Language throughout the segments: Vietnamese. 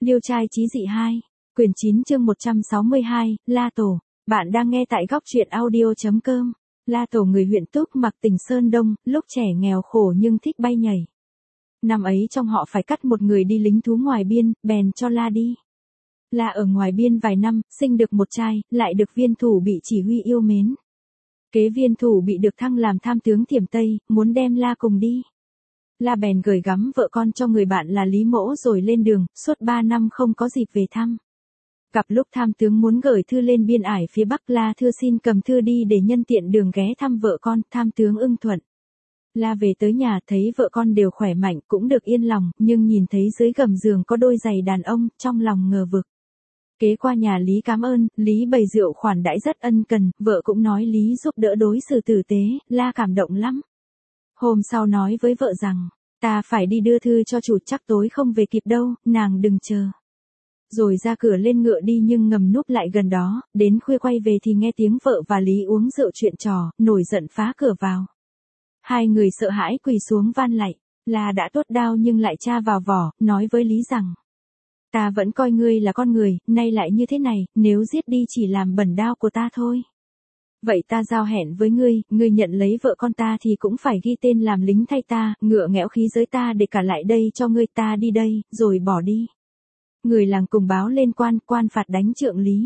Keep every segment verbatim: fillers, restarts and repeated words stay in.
Liêu trai chí dị hai, quyển chín chương một trăm sáu mươi hai, La Tổ. Bạn đang nghe tại góc truyện audio.com. La Tổ người huyện Túc Mặc tỉnh Sơn Đông, lúc trẻ nghèo khổ nhưng thích bay nhảy. Năm ấy trong họ phải cắt một người đi lính thú ngoài biên, bèn cho La đi. La ở ngoài biên vài năm, sinh được một trai, lại được viên thủ bị chỉ huy yêu mến. Kế viên thủ bị được thăng làm tham tướng Thiểm Tây, muốn đem La cùng đi. La bèn gửi gắm vợ con cho người bạn là Lý Mỗ rồi lên đường, suốt ba năm không có dịp về thăm. Gặp lúc tham tướng muốn gửi thư lên biên ải phía Bắc, La thưa xin cầm thư đi để nhân tiện đường ghé thăm vợ con, tham tướng ưng thuận. La về tới nhà thấy vợ con đều khỏe mạnh cũng được yên lòng, nhưng nhìn thấy dưới gầm giường có đôi giày đàn ông, trong lòng ngờ vực. Kế qua nhà Lý cảm ơn, Lý bày rượu khoản đãi rất ân cần, vợ cũng nói Lý giúp đỡ đối xử tử tế, La cảm động lắm. Hôm sau nói với vợ rằng, ta phải đi đưa thư cho chủ, chắc tối không về kịp đâu, nàng đừng chờ. Rồi ra cửa lên ngựa đi nhưng ngầm núp lại gần đó, đến khuya quay về thì nghe tiếng vợ và Lý uống rượu chuyện trò, nổi giận phá cửa vào. Hai người sợ hãi quỳ xuống van lạy, là đã tuốt đao nhưng lại tra vào vỏ, nói với Lý rằng, ta vẫn coi ngươi là con người, nay lại như thế này, nếu giết đi chỉ làm bẩn đao của ta thôi. Vậy ta giao hẹn với ngươi, ngươi nhận lấy vợ con ta thì cũng phải ghi tên làm lính thay ta, ngựa nghẽo khí giới ta để cả lại đây cho ngươi, ta đi đây, rồi bỏ đi. Người làng cùng báo lên quan, quan phạt đánh trượng Lý.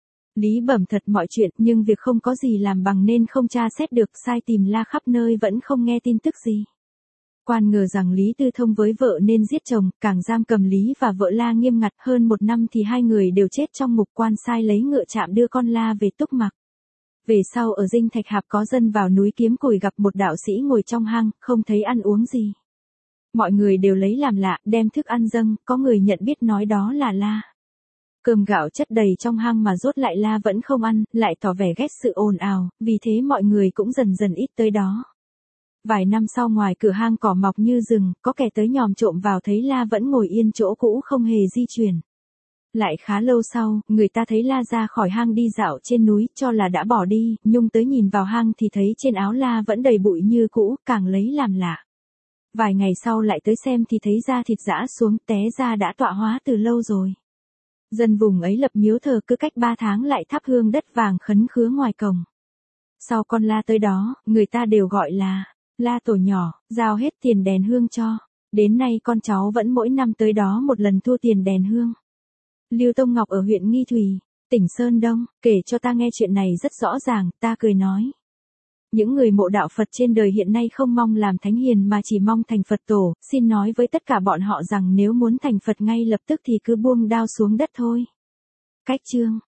Lý bẩm thật mọi chuyện, nhưng việc không có gì làm bằng nên không tra xét được, sai tìm La khắp nơi vẫn không nghe tin tức gì. Quan ngờ rằng Lý tư thông với vợ nên giết chồng, càng giam cầm Lý và vợ La nghiêm ngặt, hơn một năm thì hai người đều chết trong ngục. Quan sai lấy ngựa chạm đưa con La về Túc Mặc. Về sau ở Dinh Thạch Hạp có dân vào núi kiếm củi gặp một đạo sĩ ngồi trong hang, không thấy ăn uống gì. Mọi người đều lấy làm lạ, đem thức ăn dâng, có người nhận biết nói đó là La. Cơm gạo chất đầy trong hang mà rốt lại La vẫn không ăn, lại tỏ vẻ ghét sự ồn ào, vì thế mọi người cũng dần dần ít tới đó. Vài năm sau ngoài cửa hang cỏ mọc như rừng, có kẻ tới nhòm trộm vào thấy La vẫn ngồi yên chỗ cũ không hề di chuyển. Lại khá lâu sau, người ta thấy La ra khỏi hang đi dạo trên núi, cho là đã bỏ đi, nhung tới nhìn vào hang thì thấy trên áo La vẫn đầy bụi như cũ, càng lấy làm lạ. Vài ngày sau lại tới xem thì thấy da thịt rã xuống, té ra đã tọa hóa từ lâu rồi. Dân vùng ấy lập miếu thờ, cứ cách ba tháng lại thắp hương đất vàng khấn khứa ngoài cổng. Sau con La tới đó, người ta đều gọi là La Tổ nhỏ, giao hết tiền đèn hương cho. Đến nay con cháu vẫn mỗi năm tới đó một lần thu tiền đèn hương. Lưu Tông Ngọc ở huyện Nghi Thủy, tỉnh Sơn Đông, kể cho ta nghe chuyện này rất rõ ràng, ta cười nói. Những người mộ đạo Phật trên đời hiện nay không mong làm thánh hiền mà chỉ mong thành Phật tổ, xin nói với tất cả bọn họ rằng nếu muốn thành Phật ngay lập tức thì cứ buông đao xuống đất thôi. Cách chương